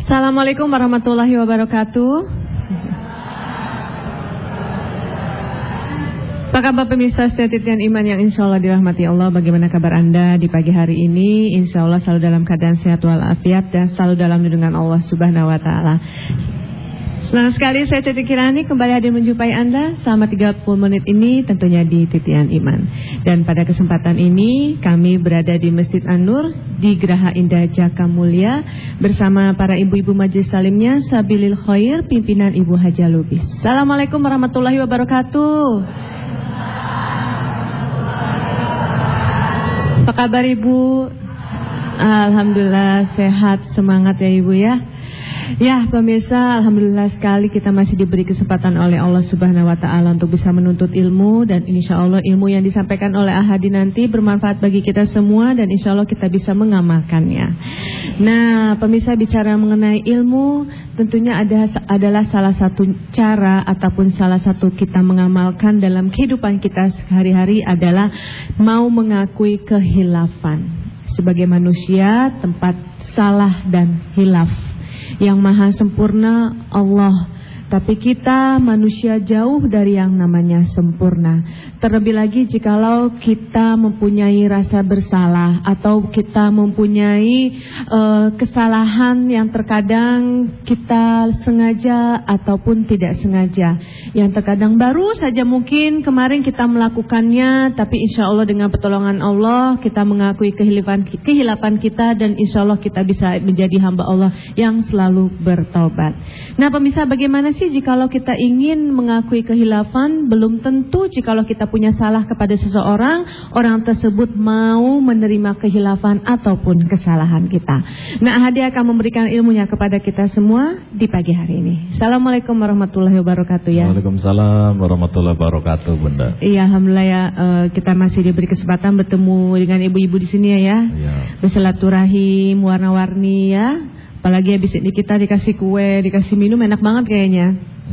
Assalamualaikum warahmatullahi wabarakatuh. Apa kabar pemirsa setia titian iman yang insya Allah dirahmati Allah? Bagaimana kabar Anda di pagi hari ini? Insya Allah selalu dalam keadaan sehat walafiat dan selalu dalam lindungan Allah Subhanahu wa Ta'ala. Senang sekali saya Titi Kirani kembali hadir menjumpai Anda selama 30 menit ini tentunya di Titian Iman. Dan pada kesempatan ini kami berada di Masjid An-Nur di Geraha Indah Jakamulya bersama para ibu-ibu majelis talimnya Sabilil Khair pimpinan Ibu Haja Lubis. Assalamualaikum warahmatullahi wabarakatuh. Apa kabar Ibu? Alhamdulillah sehat, semangat ya Ibu ya. Ya pemirsa, alhamdulillah sekali kita masih diberi kesempatan oleh Allah Subhanahu wa Ta'ala untuk bisa menuntut ilmu. Dan insya Allah ilmu yang disampaikan oleh Ahadi nanti bermanfaat bagi kita semua dan insya Allah kita bisa mengamalkannya. Nah pemirsa, bicara mengenai ilmu tentunya adalah salah satu cara ataupun salah satu kita mengamalkan dalam kehidupan kita sehari-hari adalah mau mengakui kehilafan. Sebagai manusia tempat salah dan hilaf. Yang maha sempurna Allah, tapi kita manusia jauh dari yang namanya sempurna. Terlebih lagi jikalau kita mempunyai rasa bersalah atau kita mempunyai kesalahan yang terkadang kita sengaja ataupun tidak sengaja, yang terkadang baru saja mungkin kemarin kita melakukannya, tapi insya Allah dengan pertolongan Allah kita mengakui kehilapan kita dan insya Allah kita bisa menjadi hamba Allah yang selalu bertaubat. Nah pemirsa, bagaimana sih jikalau kita ingin mengakui kehilafan? Belum tentu jikalau kita punya salah kepada seseorang, orang tersebut mau menerima kehilafan ataupun kesalahan kita. Nah, Hadi akan memberikan ilmunya kepada kita semua di pagi hari ini. Assalamualaikum warahmatullahi wabarakatuh ya. Waalaikumsalam warahmatullahi wabarakatuh Bunda. Iya, alhamdulillah ya, kita masih diberi kesempatan bertemu dengan ibu-ibu di sini ya. Bersilaturahim warna-warni ya. Apalagi habis ini kita dikasih kue, dikasih minum, enak banget kayaknya.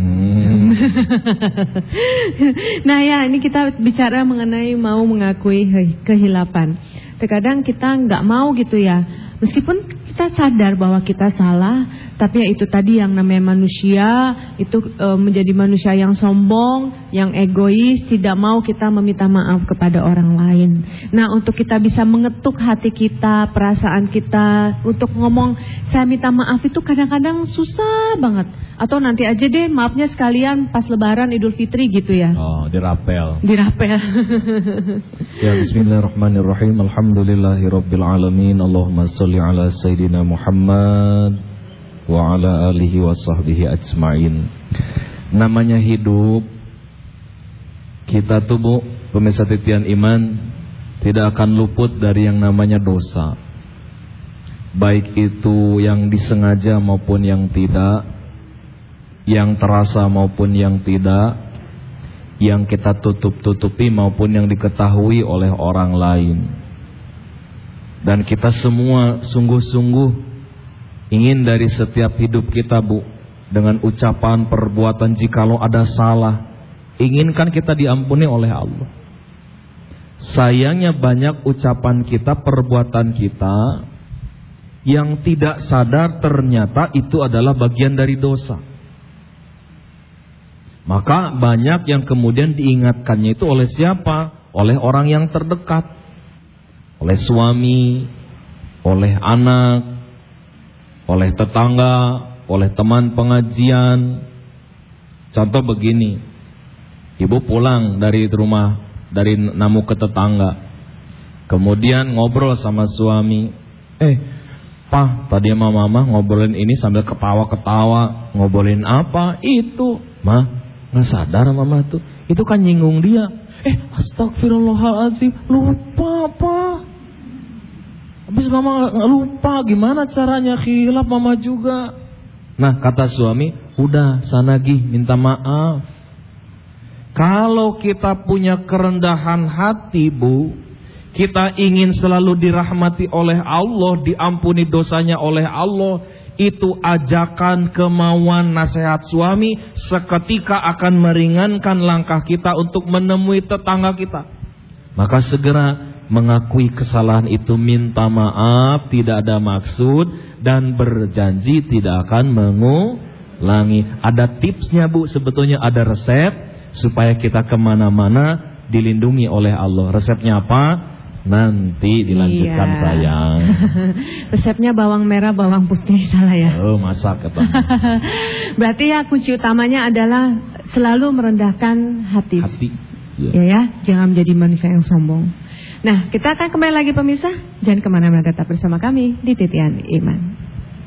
Nah ya, ini kita bicara mengenai mau mengakui kehilapan. Terkadang kita nggak mau gitu ya. Meskipun kita sadar bahwa kita salah, tapi ya itu tadi yang namanya manusia itu menjadi manusia yang sombong, yang egois, tidak mau kita meminta maaf kepada orang lain. Nah, untuk kita bisa mengetuk hati kita, perasaan kita untuk ngomong saya minta maaf itu kadang-kadang susah banget. Atau nanti aja deh maafnya sekalian pas Lebaran Idul Fitri gitu ya. Oh, dirapel. Ya, bismillahirrahmanirrahim. Alhamdulillahirabbil alamin. Allahumma shalli ala sayyidina Muhammad wa ala alihi wa sahbihi ajmain. Namanya hidup, kita tuh Bu, pemirsa titian iman, tidak akan luput dari yang namanya dosa. Baik itu yang disengaja maupun yang tidak, yang terasa maupun yang tidak, yang kita tutup-tutupi maupun yang diketahui oleh orang lain. Dan kita semua sungguh-sungguh ingin dari setiap hidup kita Bu, dengan ucapan, perbuatan jikalau ada salah, inginkan kita diampuni oleh Allah. Sayangnya banyak ucapan kita, perbuatan kita yang tidak sadar ternyata itu adalah bagian dari dosa. Maka banyak yang kemudian diingatkannya itu oleh siapa? Oleh orang yang terdekat, oleh suami, oleh anak, oleh tetangga, oleh teman pengajian. Contoh begini, ibu pulang dari rumah, dari namu ke tetangga, kemudian ngobrol sama suami, Pak, tadi sama mama ngobrolin ini sambil ketawa-ketawa. Ngobrolin apa? Itu, Mah, nggak sadar mama tuh, itu kan nyinggung dia. Astagfirullahaladzim, lupa Pak. Habis mama lupa, gimana caranya? Khilaf mama juga. Nah kata suami, udah sana Gih minta maaf. Kalau kita punya kerendahan hati Bu, kita ingin selalu dirahmati oleh Allah, diampuni dosanya oleh Allah, itu ajakan, kemauan, nasihat suami seketika akan meringankan langkah kita untuk menemui tetangga kita. Maka segera mengakui kesalahan itu, minta maaf, tidak ada maksud, dan berjanji tidak akan mengulangi. Ada tipsnya Bu, sebetulnya ada resep supaya kita kemana-mana dilindungi oleh Allah. Resepnya apa? Nanti dilanjutkan sayang. Resepnya bawang merah, bawang putih, salah ya? Oh, masak ketemu. Berarti ya kunci utamanya adalah selalu merendahkan hati. Ya, jangan menjadi manusia yang sombong. Nah, kita akan kembali lagi pemirsa. Jangan kemana-mana, tetap bersama kami di Titian Iman.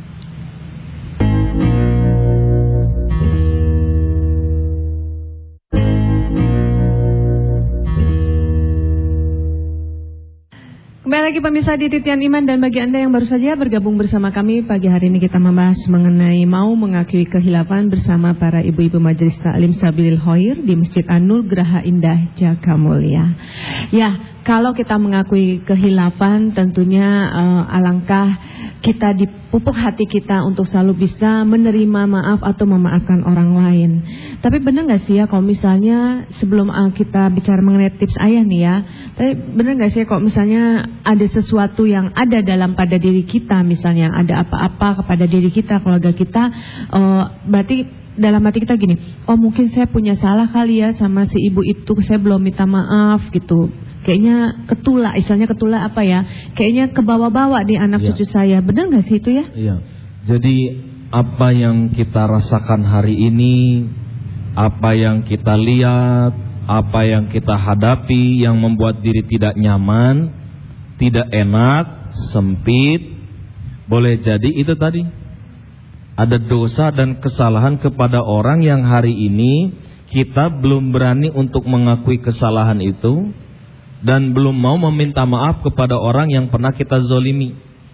Kembali lagi pemirsa di Titian Iman, dan bagi Anda yang baru saja bergabung bersama kami, pagi hari ini kita membahas mengenai mau mengakui kehilafan bersama para ibu-ibu Majelis Ta'lim Sabilil Khair di Masjid An-Nur Geraha Indah Jagamulya. Ya, kalau kita mengakui kehilafan tentunya alangkah kita dipupuk hati kita untuk selalu bisa menerima maaf atau memaafkan orang lain. Tapi benar gak sih ya kalau misalnya sebelum kita bicara mengenai tips ayah nih ya, tapi benar gak sih kalau misalnya ada sesuatu yang ada dalam pada diri kita, misalnya ada apa-apa kepada diri kita, keluarga kita, berarti dalam hati kita gini, oh mungkin saya punya salah kali ya sama si ibu itu, saya belum minta maaf gitu. Kayaknya ketulak, istilahnya ketulak apa ya, kayaknya kebawa-bawa di anak cucu saya. Benar gak sih itu ya? Iya. Jadi apa yang kita rasakan hari ini, apa yang kita lihat, apa yang kita hadapi yang membuat diri tidak nyaman, tidak enak, sempit, boleh jadi itu tadi ada dosa dan kesalahan kepada orang yang hari ini kita belum berani untuk mengakui kesalahan itu dan belum mau meminta maaf kepada orang yang pernah kita zolimi.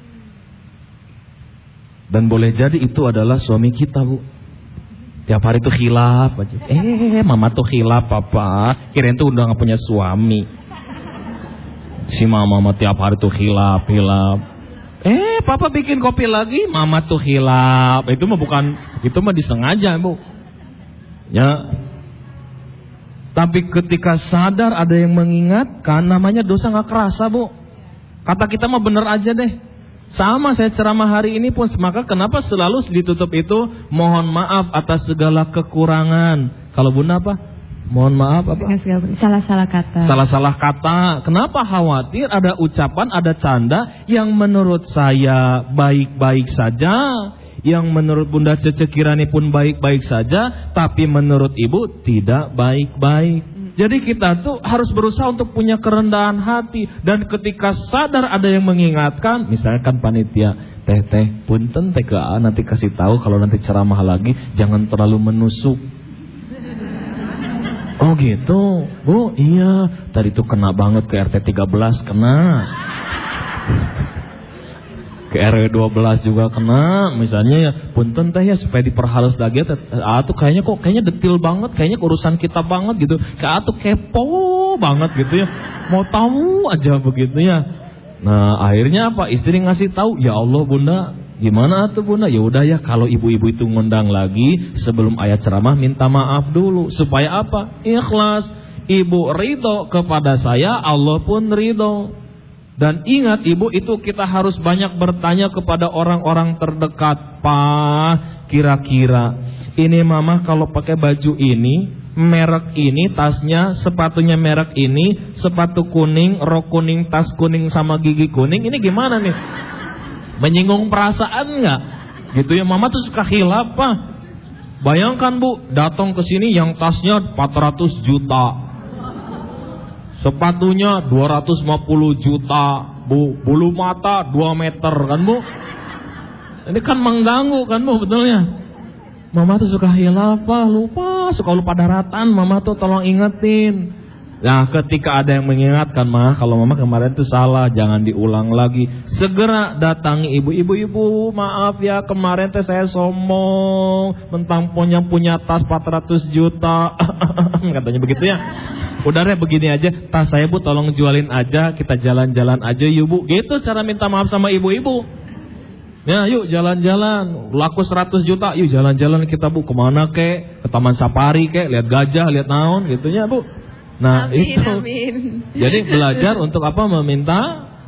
Dan boleh jadi itu adalah suami kita, Bu. Tiap hari itu khilaf aja. Mama tuh khilaf, Papa. Kirain tuh udah gak punya suami. Si mama tiap hari tuh khilaf. Papa bikin kopi lagi, mama tuh khilaf. Itu mah disengaja, Bu. Ya. Tapi ketika sadar ada yang mengingatkan, namanya dosa gak kerasa, Bu. Kata kita mah bener aja deh. Sama saya ceramah hari ini pun, maka kenapa selalu ditutup itu mohon maaf atas segala kekurangan. Kalau Bunda apa? Mohon maaf apa? Salah-salah kata. Salah-salah kata. Kenapa khawatir ada ucapan, ada canda yang menurut saya baik-baik saja, yang menurut Bunda Cece Kirani pun baik-baik saja, tapi menurut Ibu tidak baik-baik. Jadi kita tuh harus berusaha untuk punya kerendahan hati. Dan ketika sadar ada yang mengingatkan, misalkan panitia, teh punten TKA nanti kasih tahu kalau nanti ceramah lagi jangan terlalu menusuk. Oh gitu, Bu, iya. Tadi tuh kena banget ke RT 13 kena. Ke RW 12 juga kena. Misalnya ya, punten teh ya supaya diperhalus lagi. Tuh kayaknya detil banget, kayaknya urusan kita banget gitu. Kayak tuh kepo banget gitu ya. Mau tahu aja begitu ya. Nah, akhirnya apa? Istri ngasih tahu, "Ya Allah, Bunda, gimana tuh Bunda? Ya udah ya, kalau ibu-ibu itu ngundang lagi sebelum ayat ceramah minta maaf dulu supaya apa? Ikhlas. Ibu ridho kepada saya, Allah pun ridho. Dan ingat Ibu, itu kita harus banyak bertanya kepada orang-orang terdekat. Pak, kira-kira ini Mama kalau pakai baju ini, merek ini, tasnya, sepatunya merek ini, sepatu kuning, rok kuning, tas kuning sama gigi kuning, ini gimana nih? Menyinggung perasaan nggak? Gitu ya, Mama tuh suka khilaf, Pak. Bayangkan Bu, datang ke sini yang tasnya 400 juta. Sepatunya 250 juta, Bu. Bulu mata 2 meter kan, Bu. Ini kan mengganggu kan, Bu, betulnya. Mama tuh suka hilaf, lupa, suka lupa daratan. Mama tuh tolong ingetin. Nah, ketika ada yang mengingatkan, kalau Mama kemarin tuh salah, jangan diulang lagi. Segera datangi ibu, maaf ya, kemarin tuh saya sombong, mentang punya tas 400 juta. Katanya begitu ya. Udah deh begini aja, tas saya Bu tolong jualin aja, kita jalan-jalan aja yuk Bu. Gitu cara minta maaf sama ibu-ibu. Ya yuk jalan-jalan, laku 100 juta, yuk jalan-jalan kita Bu. Kemana kek? Ke Taman Safari kek, lihat gajah, lihat naon gitunya Bu. Nah amin, itu amin. Jadi belajar untuk apa? Meminta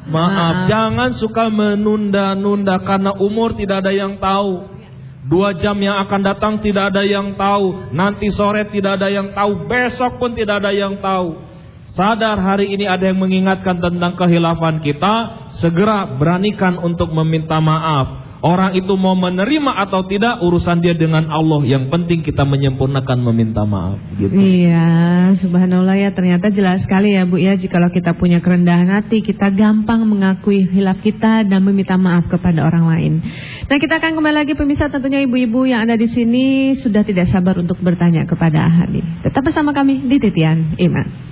maaf. Jangan suka menunda-nunda karena umur tidak ada yang tahu. 2 jam yang akan datang tidak ada yang tahu. Nanti sore tidak ada yang tahu. Besok pun tidak ada yang tahu. Sadar hari ini ada yang mengingatkan tentang kehilafan kita. Segera beranikan untuk meminta maaf. Orang itu mau menerima atau tidak urusan dia dengan Allah. Yang penting kita menyempurnakan meminta maaf gitu. Iya, subhanallah ya, ternyata jelas sekali ya Bu ya. Jikalau kita punya kerendahan hati, kita gampang mengakui khilaf kita dan meminta maaf kepada orang lain. Nah, kita akan kembali lagi pemirsa, tentunya ibu-ibu yang ada di sini sudah tidak sabar untuk bertanya kepada Ahadi. Tetap bersama kami di Titian Iman.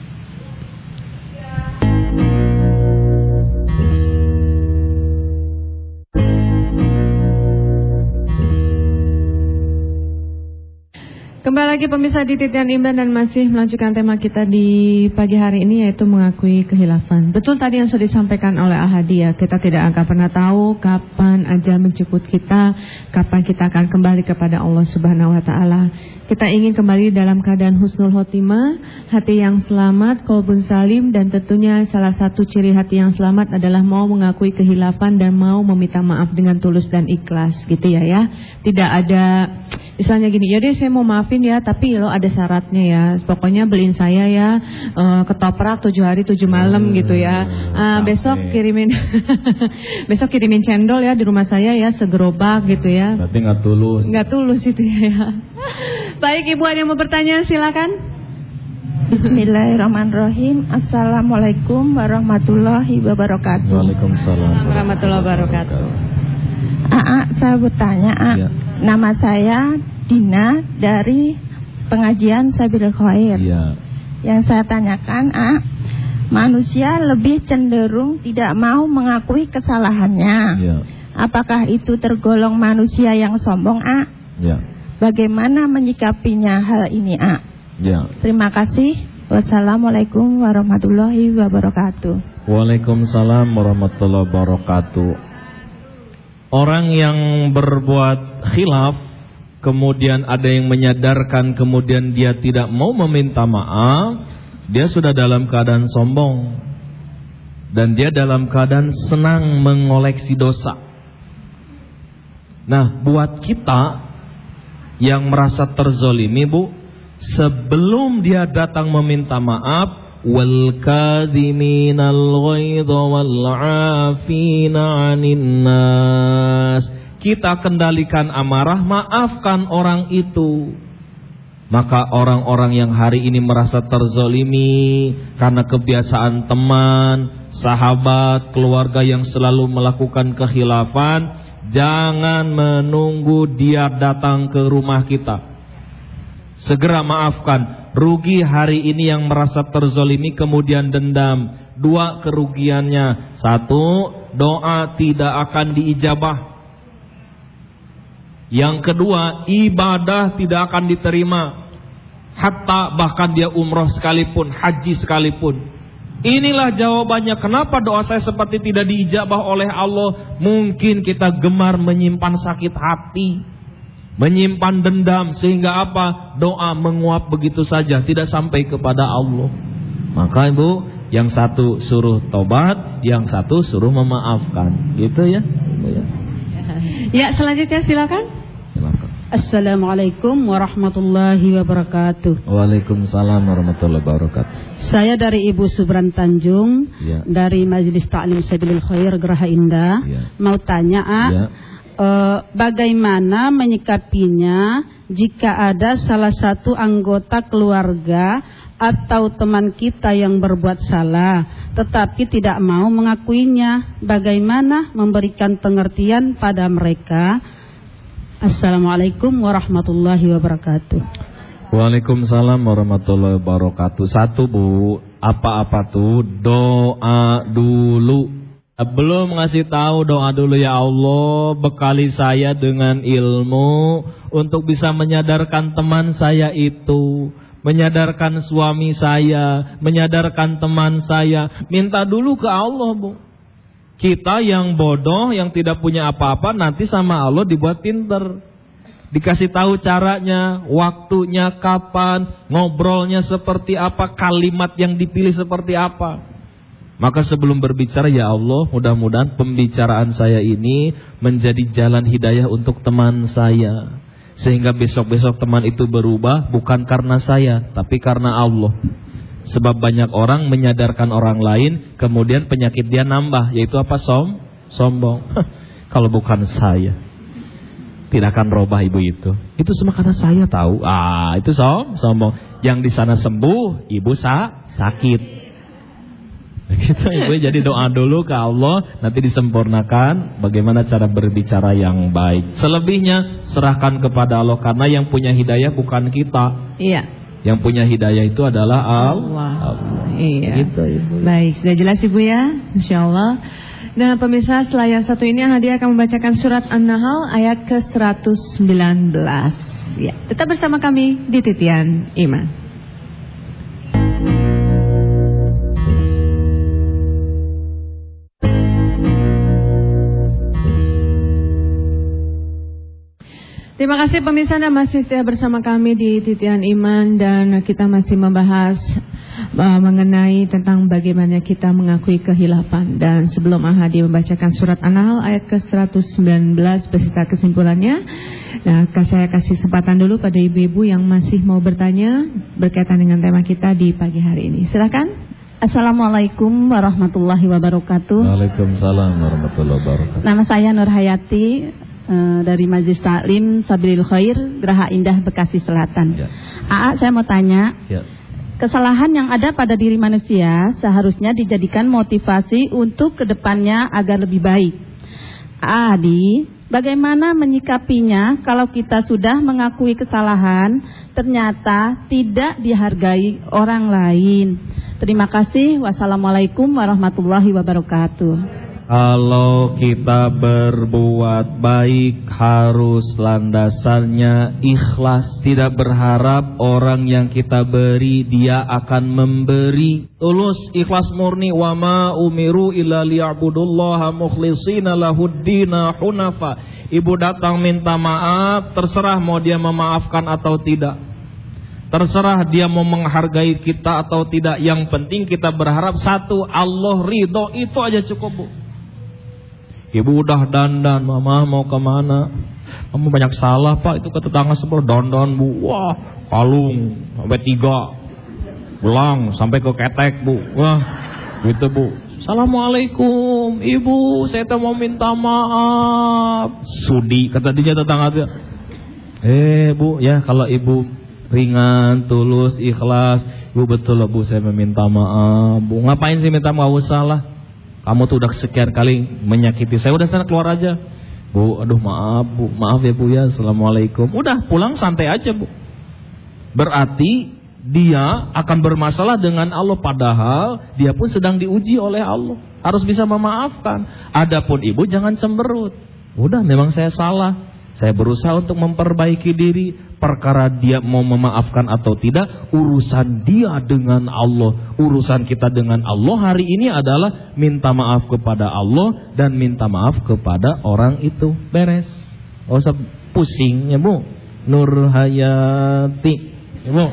Kembali lagi pemirsa di Titian Iman dan masih melanjutkan tema kita di pagi hari ini, yaitu mengakui kehilafan. Betul tadi yang sudah disampaikan oleh Ahadi ya, kita tidak akan pernah tahu kapan ajal menjemput kita, kapan kita akan kembali kepada Allah Subhanahu wa taala. Kita ingin kembali dalam keadaan husnul khotimah, hati yang selamat, qalbun salim, dan tentunya salah satu ciri hati yang selamat adalah mau mengakui kehilafan dan mau meminta maaf dengan tulus dan ikhlas gitu ya. Tidak ada misalnya gini, ya deh saya mau maafin ya, tapi lo ada syaratnya ya. Pokoknya beliin saya ya ketoprak 7 hari 7 malam gitu ya. Besok kirimin besok kirimin cendol ya di rumah saya ya, segerobak gitu ya. Berarti nggak tulus. Nggak tulus itu ya. Baik, ibu ada yang mau bertanya, silakan. Bismillahirrahmanirrahim. Assalamualaikum warahmatullahi wabarakatuh. Waalaikumsalam warahmatullahi wabarakatuh. Saya bertanya, ya. Nama saya Dina dari pengajian Sabil Khair. Ya. Yang saya tanyakan, manusia lebih cenderung tidak mau mengakui kesalahannya. Ya. Apakah itu tergolong manusia yang sombong, Ya. Bagaimana menyikapinya hal ini, Ya. Terima kasih. Wassalamualaikum warahmatullahi wabarakatuh. Waalaikumsalam warahmatullahi wabarakatuh. Orang yang berbuat khilaf, kemudian ada yang menyadarkan, kemudian dia tidak mau meminta maaf, dia sudah dalam keadaan sombong. Dan dia dalam keadaan senang mengoleksi dosa. Nah, buat kita yang merasa terzolimi, Bu, sebelum dia datang meminta maaf, wal kadhiminal ghaidha wal 'afina 'anil nas, kita kendalikan amarah, maafkan orang itu. Maka orang-orang yang hari ini merasa terzolimi karena kebiasaan teman, sahabat, keluarga yang selalu melakukan kekhilafan, jangan menunggu dia datang ke rumah kita. Segera maafkan. Rugi hari ini yang merasa terzolimi kemudian dendam. 2 kerugiannya. 1, doa tidak akan diijabah. Yang kedua, ibadah tidak akan diterima. Hatta bahkan dia umroh sekalipun, haji sekalipun. Inilah jawabannya kenapa doa saya seperti tidak diijabah oleh Allah. Mungkin kita gemar menyimpan sakit hati, menyimpan dendam, sehingga apa? Doa menguap begitu saja, tidak sampai kepada Allah. Maka Ibu, yang satu suruh tobat, yang satu suruh memaafkan. Gitu ya. Ya, selanjutnya silakan. Assalamualaikum warahmatullahi wabarakatuh. Waalaikumsalam warahmatullahi wabarakatuh. Saya dari Ibu Subran Tanjung, ya. Dari Majelis Ta'lim Sabilil Khair Geraha Indah. Ya. Mau tanya, ya. Bagaimana menyikapinya jika ada salah satu anggota keluarga atau teman kita yang berbuat salah, tetapi tidak mau mengakuinya? Bagaimana memberikan pengertian pada mereka? Assalamualaikum warahmatullahi wabarakatuh. Waalaikumsalam warahmatullahi wabarakatuh. 1, Bu, apa-apa tuh doa dulu. Belum ngasih tahu, doa dulu, ya Allah, bekali saya dengan ilmu untuk bisa menyadarkan teman saya itu, menyadarkan suami saya, menyadarkan teman saya. Minta dulu ke Allah, Bu. Kita yang bodoh, yang tidak punya apa-apa, nanti sama Allah dibuat pinter. Dikasih tahu caranya, waktunya kapan, ngobrolnya seperti apa, kalimat yang dipilih seperti apa. Maka sebelum berbicara, ya Allah, mudah-mudahan pembicaraan saya ini menjadi jalan hidayah untuk teman saya. Sehingga besok-besok teman itu berubah bukan karena saya, tapi karena Allah. Sebab banyak orang menyadarkan orang lain, kemudian penyakit dia nambah, yaitu apa? Sombong. Kalau bukan saya, tidak akan robah ibu itu. Itu semua karena saya tahu. Itu sombong. Yang di sana sembuh, ibu sakit. Gitu, ibu. Jadi doa dulu ke Allah, nanti disempurnakan bagaimana cara berbicara yang baik. Selebihnya serahkan kepada Allah, karena yang punya hidayah bukan kita. Iya. Yang punya hidayah itu adalah Allah. Iya. Gitu, ibu. Baik, sudah jelas ibu ya, insyaallah. Nah pemirsa, setelah yang satu ini Hadiah akan membacakan surat An-Nahl ayat ke-119. Ya, tetap bersama kami di Titian Iman. Terima kasih pemirsa, Anda masih setia bersama kami di Titian Iman, dan kita masih membahas mengenai tentang bagaimana kita mengakui kehilafan. Dan sebelum Ahadi membacakan surat An-Nahl ayat ke-119 beserta kesimpulannya, nah saya kasih kesempatan dulu pada ibu-ibu yang masih mau bertanya berkaitan dengan tema kita di pagi hari ini. Silakan. Assalamualaikum warahmatullahi wabarakatuh. Waalaikumsalam warahmatullahi wabarakatuh. Nama saya Nur Hayati, dari Majelis Taklim Sabilil Khair, Geraha Indah, Bekasi Selatan. Ya. Saya mau tanya, ya. Kesalahan yang ada pada diri manusia seharusnya dijadikan motivasi untuk kedepannya agar lebih baik. Adi, bagaimana menyikapinya kalau kita sudah mengakui kesalahan, ternyata tidak dihargai orang lain? Terima kasih. Wassalamualaikum warahmatullahi wabarakatuh. Kalau kita berbuat baik harus landasannya ikhlas. Tidak berharap orang yang kita beri dia akan memberi. Tulus, ikhlas murni. Wa ma umiru illa liya'budullaha mukhlishina lahuddina hunafa. Ibu datang minta maaf, terserah mau dia memaafkan atau tidak. Terserah dia mau menghargai kita atau tidak. Yang penting kita berharap satu, Allah ridho. Itu aja cukup, Bu. Ibu udah dandan, mama mau kemana? Kamu banyak salah pak, itu ke tetangga sebelah dandan bu. Wah, kalung sampai 3, belang sampai ke ketek bu. Wah, gitu bu. Assalamualaikum, ibu, saya mau minta maaf. Sudi, kata dia tetangga dia. Bu, ya kalau ibu ringan, tulus, ikhlas, ibu betul loh bu, saya meminta maaf bu. Ngapain sih minta maaf? Salah. Kamu tuh udah sekian kali menyakiti saya. Udah sana keluar aja. Bu, aduh maaf bu. Maaf ya bu ya. Assalamualaikum. Udah pulang santai aja bu. Berarti dia akan bermasalah dengan Allah. Padahal dia pun sedang diuji oleh Allah. Harus bisa memaafkan. Adapun ibu jangan cemberut. Udah memang saya salah. Saya berusaha untuk memperbaiki diri. Perkara dia mau memaafkan atau tidak, urusan dia dengan Allah. Urusan kita dengan Allah hari ini adalah minta maaf kepada Allah dan minta maaf kepada orang itu. Beres. Oh, usah pusing ya bu. Nur Hayati ya bu.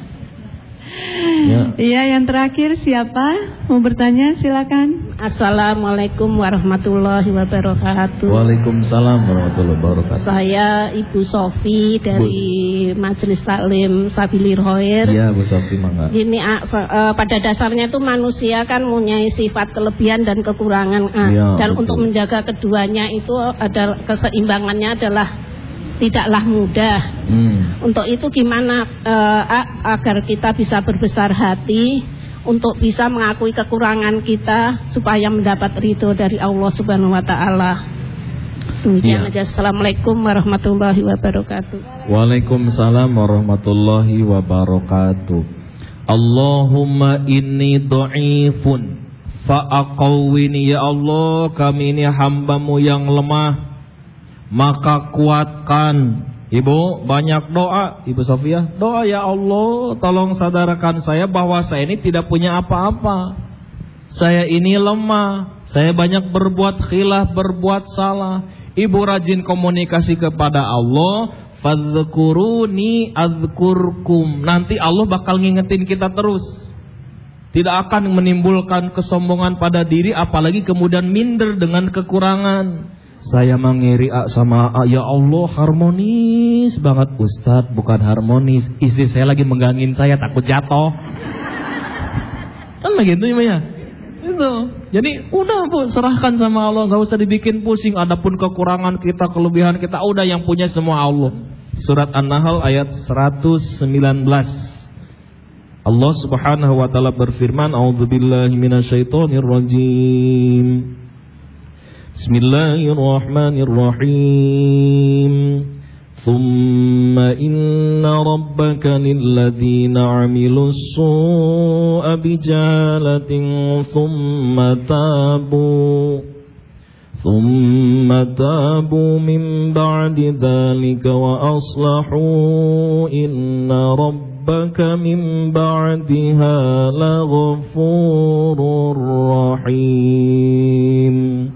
Ya. Iya, yang terakhir siapa? Mau bertanya silakan. Assalamualaikum warahmatullahi wabarakatuh. Waalaikumsalam warahmatullahi wabarakatuh. Saya Ibu Sofi dari Majelis Taklim Sabilil Khair. Iya Bu Sofi, mangga. Ini pada dasarnya itu manusia kan mempunyai sifat kelebihan dan kekurangan. Ya, dan betul. untuk menjaga keduanya itu adalah keseimbangannya adalah tidaklah mudah. Untuk itu gimana agar kita bisa berbesar hati untuk bisa mengakui kekurangan kita supaya mendapat ridho dari Allah Subhanahu wa taala. Demikian aja. Assalamualaikum warahmatullahi wabarakatuh. Waalaikumsalam warahmatullahi wabarakatuh. Allahumma inni dha'ifun fa'aqawwini, ya Allah, kami ini hamba-Mu yang lemah, maka kuatkan. Ibu banyak doa, Ibu Sofia, doa ya Allah, tolong sadarkan saya bahwa saya ini tidak punya apa-apa. Saya ini lemah, saya banyak berbuat khilaf, berbuat salah. Ibu rajin komunikasi kepada Allah, fadzkuruni adzkurkum. Nanti Allah bakal ngingetin kita terus. Tidak akan menimbulkan kesombongan pada diri, apalagi kemudian minder dengan kekurangan. Saya mengiri sama A, ya Allah harmonis banget. Ustadz, bukan harmonis, istri saya lagi menggangin saya, takut jatuh. Kan begitu ya. Itu. Jadi udah Bu, serahkan sama Allah, gak usah dibikin pusing. Adapun kekurangan kita, kelebihan kita, udah yang punya semua Allah. Surat An-Nahl ayat 119. Allah Subhanahu wa taala berfirman, a'udzubillahi minasyaitonir rajim. Bismillahirrahmanirrahim. Thumma inna rabbaka lilladzina 'amilus su'a bijalatin thumma tabu min ba'di dzalika wa aslahu inna rabbaka min ba'diha laghafurur rahim.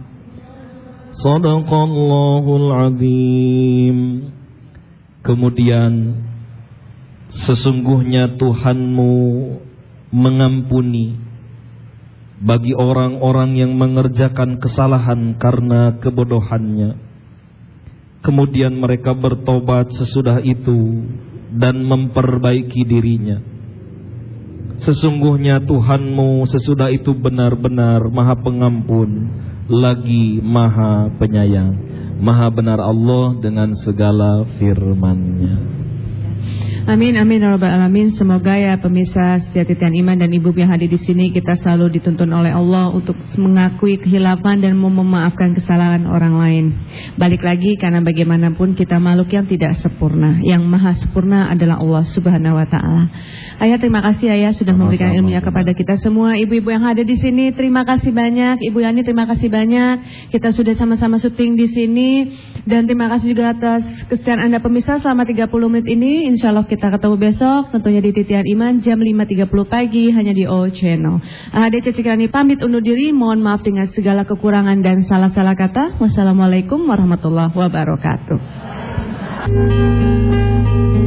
Shadaqallahul azim. Kemudian sesungguhnya Tuhanmu mengampuni bagi orang-orang yang mengerjakan kesalahan karena kebodohannya. Kemudian mereka bertobat sesudah itu dan memperbaiki dirinya. Sesungguhnya Tuhanmu sesudah itu benar-benar Maha Pengampun lagi Maha Penyayang. Maha benar Allah dengan segala firman-Nya. Amin, amin, ya rabbal alamin. Semoga ya pemirsa setia titian iman dan ibu yang hadir di sini, kita selalu dituntun oleh Allah untuk mengakui kehilafan dan memaafkan kesalahan orang lain. Balik lagi, karena bagaimanapun kita makhluk yang tidak sempurna. Yang maha sempurna adalah Allah Subhanahu wa taala. Ayah, terima kasih Ayah sudah memberikan ilmunya kepada kita semua. Ibu-ibu yang hadir di sini, terima kasih banyak. Ibu Yani, terima kasih banyak. Kita sudah sama-sama syuting di sini, dan terima kasih juga atas kesetiaan Anda pemirsa selama 30 menit ini. Insyaallah kita ketemu besok, tentunya di Titian Iman jam 5.30 pagi hanya di O Channel. Ahade Cecikrani pamit undur diri, mohon maaf dengan segala kekurangan dan salah-salah kata. Wassalamualaikum warahmatullahi wabarakatuh.